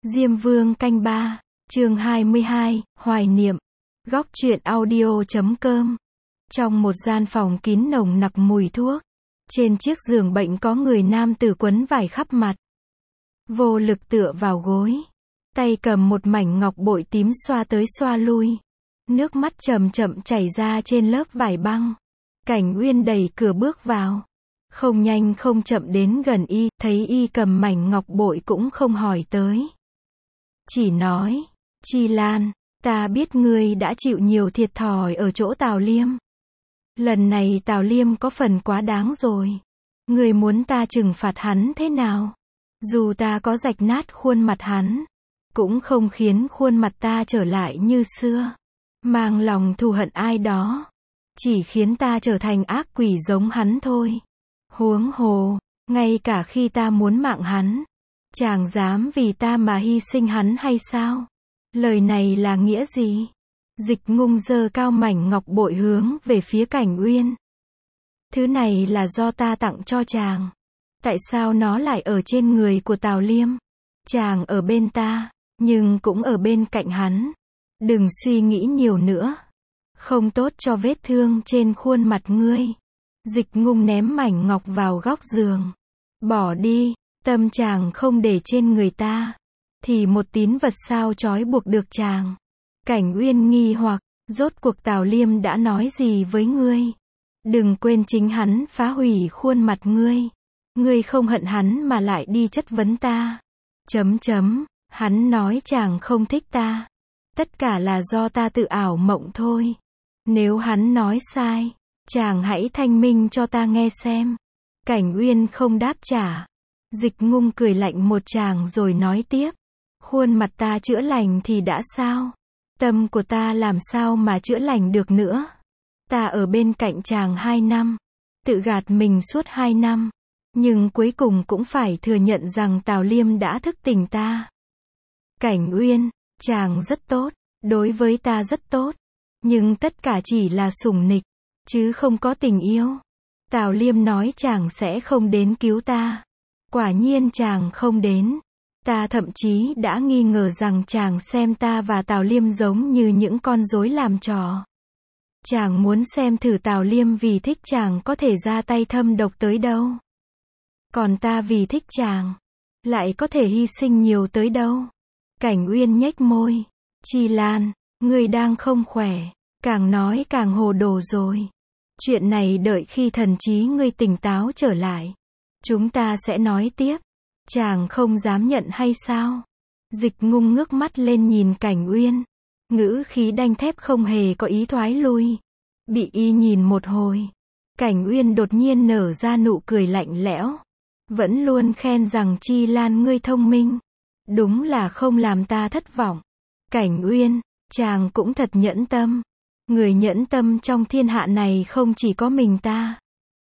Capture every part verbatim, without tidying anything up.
Diêm Vương canh ba, chương hai mươi hai, hoài niệm. Góc truyện audio chấm com. Trong một gian phòng kín nồng nặc mùi thuốc, trên chiếc giường bệnh có người nam tử quấn vải khắp mặt. Vô lực tựa vào gối, tay cầm một mảnh ngọc bội tím xoa tới xoa lui. Nước mắt chậm chậm chảy ra trên lớp vải băng. Cảnh Uyên đẩy cửa bước vào. Không nhanh không chậm đến gần y, thấy y cầm mảnh ngọc bội cũng không hỏi tới. Chỉ nói, Chi Lan, ta biết ngươi đã chịu nhiều thiệt thòi ở chỗ Tào Liêm. Lần này Tào Liêm có phần quá đáng rồi. Ngươi muốn ta trừng phạt hắn thế nào? Dù ta có rạch nát khuôn mặt hắn, cũng không khiến khuôn mặt ta trở lại như xưa. Mang lòng thù hận ai đó, chỉ khiến ta trở thành ác quỷ giống hắn thôi. Huống hồ, ngay cả khi ta muốn mạng hắn, chàng dám vì ta mà hy sinh hắn hay sao? Lời này là nghĩa gì? Dịch Ngung giơ cao mảnh ngọc bội hướng về phía Cảnh Uyên. Thứ này là do ta tặng cho chàng. Tại sao nó lại ở trên người của Tào Liêm? Chàng ở bên ta, nhưng cũng ở bên cạnh hắn. Đừng suy nghĩ nhiều nữa. Không tốt cho vết thương trên khuôn mặt ngươi. Dịch Ngung ném mảnh ngọc vào góc giường. Bỏ đi, tâm chàng không để trên người ta, thì một tín vật sao trói buộc được chàng. Cảnh Uyên nghi hoặc, rốt cuộc Tào Liêm đã nói gì với ngươi? Đừng quên chính hắn phá hủy khuôn mặt ngươi. Ngươi không hận hắn mà lại đi chất vấn ta. Chấm chấm, hắn nói chàng không thích ta. Tất cả là do ta tự ảo mộng thôi. Nếu hắn nói sai, chàng hãy thanh minh cho ta nghe xem. Cảnh Uyên không đáp trả. Dịch Ngung cười lạnh một tràng rồi nói tiếp. Khuôn mặt ta chữa lành thì đã sao? Tâm của ta làm sao mà chữa lành được nữa? Ta ở bên cạnh chàng hai năm, tự gạt mình suốt hai năm, nhưng cuối cùng cũng phải thừa nhận rằng Tào Liêm đã thức tỉnh ta. Cảnh Uyên, chàng rất tốt, đối với ta rất tốt, nhưng tất cả chỉ là sủng nịch, chứ không có tình yêu. Tào Liêm nói chàng sẽ không đến cứu ta. Quả nhiên chàng không đến. Ta thậm chí đã nghi ngờ rằng chàng xem ta và Tào Liêm giống như những con rối làm trò. Chàng muốn xem thử Tào Liêm vì thích chàng có thể ra tay thâm độc tới đâu. Còn ta vì thích chàng, lại có thể hy sinh nhiều tới đâu. Cảnh Uyên nhếch môi. Chi Lan, ngươi đang không khỏe, càng nói càng hồ đồ rồi. Chuyện này đợi khi thần trí ngươi tỉnh táo trở lại, chúng ta sẽ nói tiếp. Chàng không dám nhận hay sao? Dịch Ngung ngước mắt lên nhìn Cảnh Uyên. Ngữ khí đanh thép không hề có ý thoái lui. Bị y nhìn một hồi, Cảnh Uyên đột nhiên nở ra nụ cười lạnh lẽo. Vẫn luôn khen rằng Chi Lan ngươi thông minh. Đúng là không làm ta thất vọng. Cảnh Uyên, chàng cũng thật nhẫn tâm. Người nhẫn tâm trong thiên hạ này không chỉ có mình ta.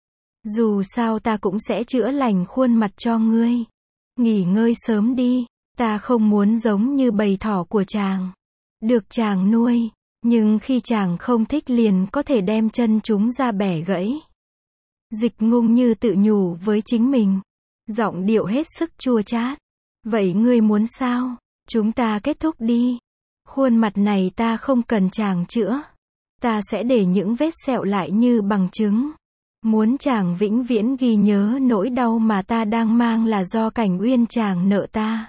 Dù sao ta cũng sẽ chữa lành khuôn mặt cho ngươi. Nghỉ ngơi sớm đi, ta không muốn giống như bầy thỏ của chàng. Được chàng nuôi, nhưng khi chàng không thích liền có thể đem chân chúng ra bẻ gãy. Dịch Ngung như tự nhủ với chính mình. Giọng điệu hết sức chua chát. Vậy ngươi muốn sao? Chúng ta kết thúc đi. Khuôn mặt này ta không cần chàng chữa. Ta sẽ để những vết sẹo lại như bằng chứng. Muốn chàng vĩnh viễn ghi nhớ nỗi đau mà ta đang mang là do Cảnh Uyên chàng nợ ta.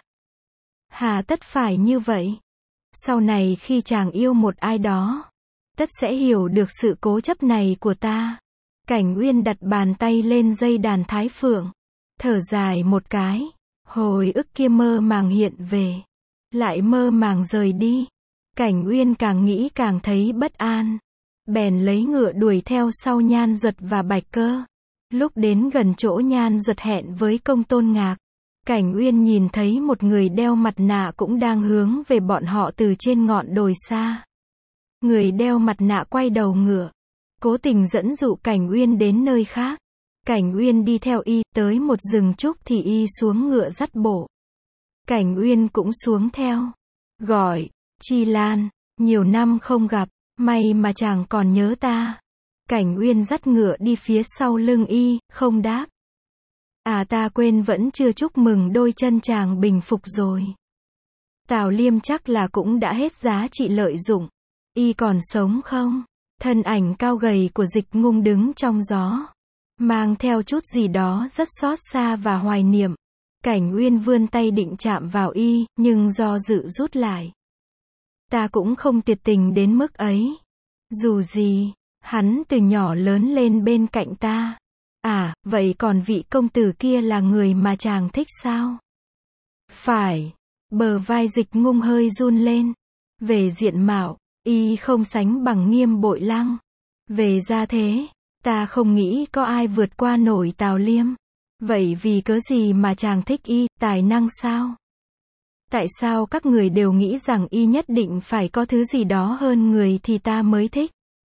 Hà tất phải như vậy? Sau này khi chàng yêu một ai đó, tất sẽ hiểu được sự cố chấp này của ta. Cảnh Uyên đặt bàn tay lên dây đàn Thái Phượng, thở dài một cái. Hồi ức kia mơ màng hiện về, lại mơ màng rời đi. Cảnh Uyên càng nghĩ càng thấy bất an, bèn lấy ngựa đuổi theo sau Nhan Duật và Bạch Cơ. Lúc đến gần chỗ Nhan Duật hẹn với Công Tôn Ngạc, Cảnh Uyên nhìn thấy một người đeo mặt nạ cũng đang hướng về bọn họ từ trên ngọn đồi xa. Người đeo mặt nạ quay đầu ngựa, cố tình dẫn dụ Cảnh Uyên đến nơi khác. Cảnh Uyên đi theo y, tới một rừng trúc thì y xuống ngựa dắt bộ. Cảnh Uyên cũng xuống theo, gọi, Chi Lan, nhiều năm không gặp, may mà chàng còn nhớ ta. Cảnh Uyên dắt ngựa đi phía sau lưng y, không đáp. À ta quên vẫn chưa chúc mừng đôi chân chàng bình phục rồi. Tào Liêm chắc là cũng đã hết giá trị lợi dụng. Y còn sống không? Thân ảnh cao gầy của Dịch Ngung đứng trong gió, mang theo chút gì đó rất xót xa và hoài niệm. Cảnh Uyên vươn tay định chạm vào y, nhưng do dự rút lại. Ta cũng không tuyệt tình đến mức ấy. Dù gì, hắn từ nhỏ lớn lên bên cạnh ta. À, vậy còn vị công tử kia là người mà chàng thích sao? Phải. Bờ vai Dịch Ngung hơi run lên. Về diện mạo, y không sánh bằng Nghiêm Bội Lăng. Về gia thế, ta không nghĩ có ai vượt qua nổi Tào Liêm. Vậy vì cớ gì mà chàng thích y, tài năng sao? Tại sao các người đều nghĩ rằng y nhất định phải có thứ gì đó hơn người thì ta mới thích?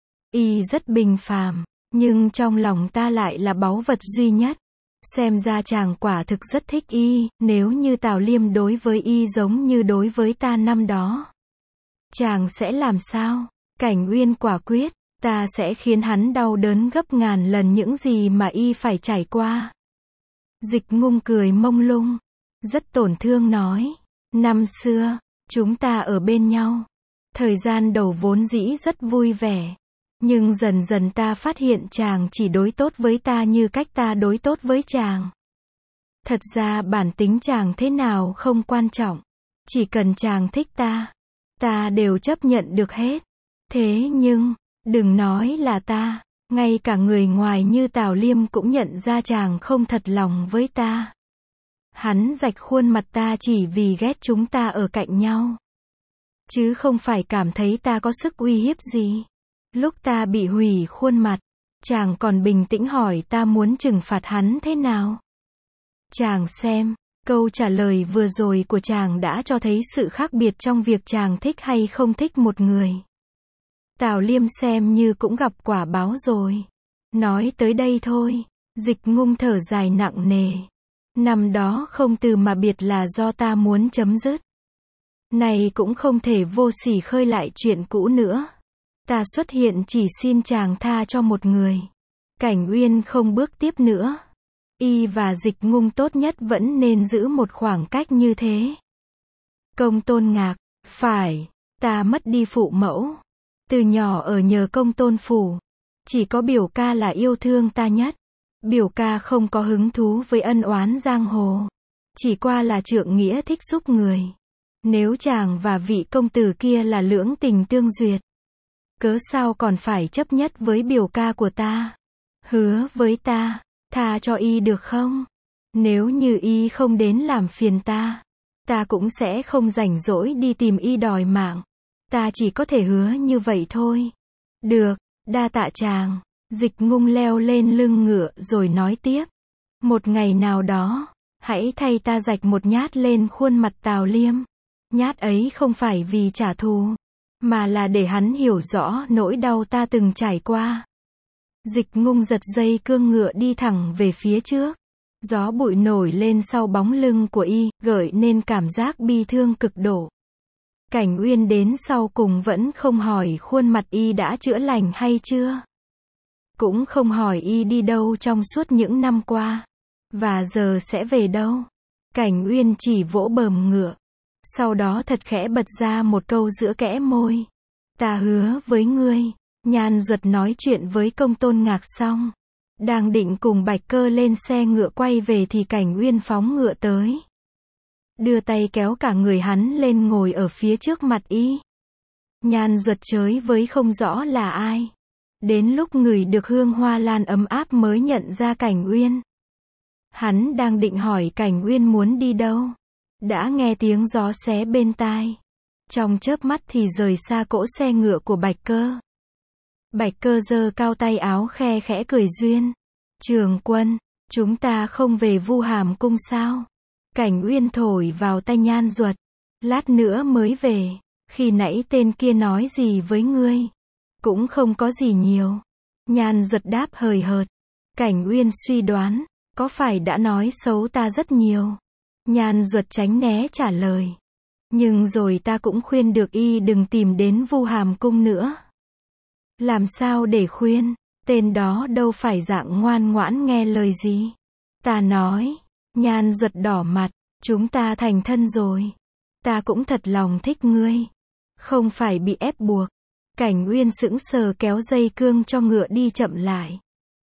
Y rất bình phàm, nhưng trong lòng ta lại là báu vật duy nhất. Xem ra chàng quả thực rất thích y, nếu như Tào Liêm đối với y giống như đối với ta năm đó. Chàng sẽ làm sao? Cảnh Uyên quả quyết, ta sẽ khiến hắn đau đớn gấp ngàn lần những gì mà y phải trải qua. Dịch Ngung cười mông lung, rất tổn thương nói, năm xưa, chúng ta ở bên nhau. Thời gian đầu vốn dĩ rất vui vẻ. Nhưng dần dần ta phát hiện chàng chỉ đối tốt với ta như cách ta đối tốt với chàng. Thật ra bản tính chàng thế nào không quan trọng. Chỉ cần chàng thích ta, ta đều chấp nhận được hết. Thế nhưng, đừng nói là ta, ngay cả người ngoài như Tào Liêm cũng nhận ra chàng không thật lòng với ta. Hắn rạch khuôn mặt ta chỉ vì ghét chúng ta ở cạnh nhau. Chứ không phải cảm thấy ta có sức uy hiếp gì. Lúc ta bị hủy khuôn mặt, chàng còn bình tĩnh hỏi ta muốn trừng phạt hắn thế nào. Chàng xem, câu trả lời vừa rồi của chàng đã cho thấy sự khác biệt trong việc chàng thích hay không thích một người. Tào Liêm xem như cũng gặp quả báo rồi. Nói tới đây thôi, Dịch Ngung thở dài nặng nề. Năm đó không từ mà biệt là do ta muốn chấm dứt. Này cũng không thể vô sỉ khơi lại chuyện cũ nữa. Ta xuất hiện chỉ xin chàng tha cho một người. Cảnh Uyên không bước tiếp nữa. Y và Dịch Ngung tốt nhất vẫn nên giữ một khoảng cách như thế. Công Tôn Ngạc, phải, ta mất đi phụ mẫu. Từ nhỏ ở nhờ Công Tôn phủ. Chỉ có biểu ca là yêu thương ta nhất. Biểu ca không có hứng thú với ân oán giang hồ. Chỉ qua là trượng nghĩa thích giúp người. Nếu chàng và vị công tử kia là lưỡng tình tương duyệt, cớ sao còn phải chấp nhất với biểu ca của ta? Hứa với ta, tha cho y được không? Nếu như y không đến làm phiền ta, ta cũng sẽ không rảnh rỗi đi tìm y đòi mạng. Ta chỉ có thể hứa như vậy thôi. Được, đa tạ chàng. Dịch Ngung leo lên lưng ngựa rồi nói tiếp. Một ngày nào đó, hãy thay ta rạch một nhát lên khuôn mặt Tào Liêm. Nhát ấy không phải vì trả thù, mà là để hắn hiểu rõ nỗi đau ta từng trải qua. Dịch Ngung giật dây cương ngựa đi thẳng về phía trước. Gió bụi nổi lên sau bóng lưng của y, gợi nên cảm giác bi thương cực độ. Cảnh Uyên đến sau cùng vẫn không hỏi khuôn mặt y đã chữa lành hay chưa. Cũng không hỏi y đi đâu trong suốt những năm qua. Và giờ sẽ về đâu. Cảnh Uyên chỉ vỗ bờm ngựa. Sau đó thật khẽ bật ra một câu giữa kẽ môi. Ta hứa với ngươi. Nhan Duật nói chuyện với Công Tôn Ngạc xong. Đang định cùng Bạch Cơ lên xe ngựa quay về thì Cảnh Uyên phóng ngựa tới. Đưa tay kéo cả người hắn lên ngồi ở phía trước mặt y. Nhan Duật chới với không rõ là ai. Đến lúc ngửi được hương hoa lan ấm áp mới nhận ra Cảnh Uyên. Hắn đang định hỏi Cảnh Uyên muốn đi đâu. Đã nghe tiếng gió xé bên tai. Trong chớp mắt thì rời xa cỗ xe ngựa của Bạch Cơ. Bạch Cơ giơ cao tay áo khe khẽ cười duyên. Trường Quân, chúng ta không về Vu Hàm cung sao? Cảnh Uyên thổi vào tay Nhan Duật. Lát nữa mới về. Khi nãy tên kia nói gì với ngươi? Cũng không có gì nhiều. Nhan Duật đáp hời hợt. Cảnh Uyên suy đoán, có phải đã nói xấu ta rất nhiều? Nhan Duật tránh né trả lời. Nhưng rồi ta cũng khuyên được y đừng tìm đến Vu Hàm cung nữa. Làm sao để khuyên? Tên đó đâu phải dạng ngoan ngoãn nghe lời gì. Ta nói. Nhan Duật đỏ mặt. Chúng ta thành thân rồi. ta cũng thật lòng thích ngươi. Không phải bị ép buộc. Cảnh Uyên sững sờ kéo dây cương cho ngựa đi chậm lại.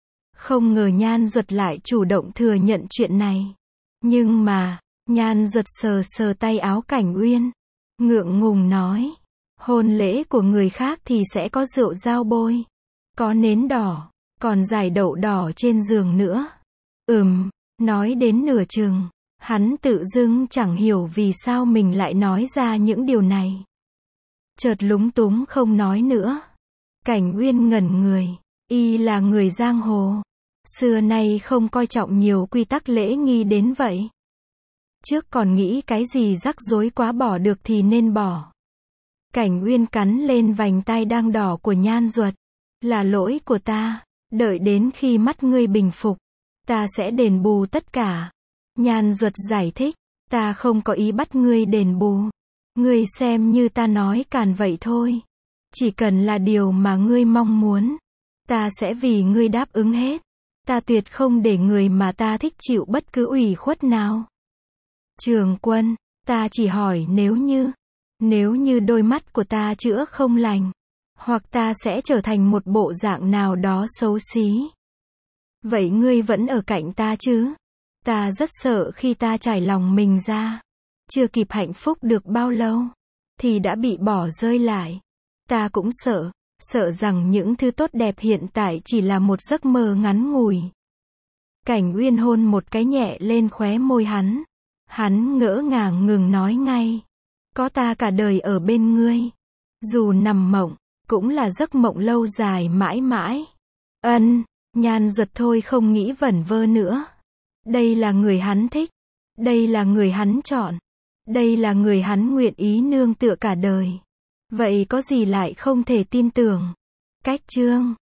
Không ngờ Nhan Duật lại chủ động thừa nhận chuyện này. Nhưng mà, Nhan Duật sờ sờ tay áo Cảnh Uyên. Ngượng ngùng nói. Hôn lễ của người khác thì sẽ có rượu dao bôi. Có nến đỏ. Còn giải đậu đỏ trên giường nữa. Ừm, nói đến nửa chừng. Hắn tự dưng chẳng hiểu vì sao mình lại nói ra những điều này. Chợt lúng túng không nói nữa. Cảnh Uyên ngẩn người. Y là người giang hồ. Xưa nay không coi trọng nhiều quy tắc lễ nghi đến vậy. Trước còn nghĩ cái gì rắc rối quá bỏ được thì nên bỏ. Cảnh Uyên cắn lên vành tai đang đỏ của Nhan Duật. Là lỗi của ta. Đợi đến khi mắt ngươi bình phục. Ta sẽ đền bù tất cả. Nhan Duật giải thích. Ta không có ý bắt ngươi đền bù. Ngươi xem như ta nói càn vậy thôi. Chỉ cần là điều mà ngươi mong muốn. Ta sẽ vì ngươi đáp ứng hết. Ta tuyệt không để người mà ta thích chịu bất cứ ủy khuất nào. Trường Quân, ta chỉ hỏi nếu như, nếu như đôi mắt của ta chữa không lành, hoặc ta sẽ trở thành một bộ dạng nào đó xấu xí. Vậy ngươi vẫn ở cạnh ta chứ? Ta rất sợ khi ta trải lòng mình ra, chưa kịp hạnh phúc được bao lâu, thì đã bị bỏ rơi lại. Ta cũng sợ, sợ rằng những thứ tốt đẹp hiện tại chỉ là một giấc mơ ngắn ngủi. Cảnh Uyên hôn một cái nhẹ lên khóe môi hắn. Hắn ngỡ ngàng ngừng nói ngay. Có ta cả đời ở bên ngươi. Dù nằm mộng, cũng là giấc mộng lâu dài mãi mãi. Ân, Nhan Duật thôi không nghĩ vẩn vơ nữa. Đây là người hắn thích. Đây là người hắn chọn. Đây là người hắn nguyện ý nương tựa cả đời. Vậy có gì lại không thể tin tưởng? Cách chương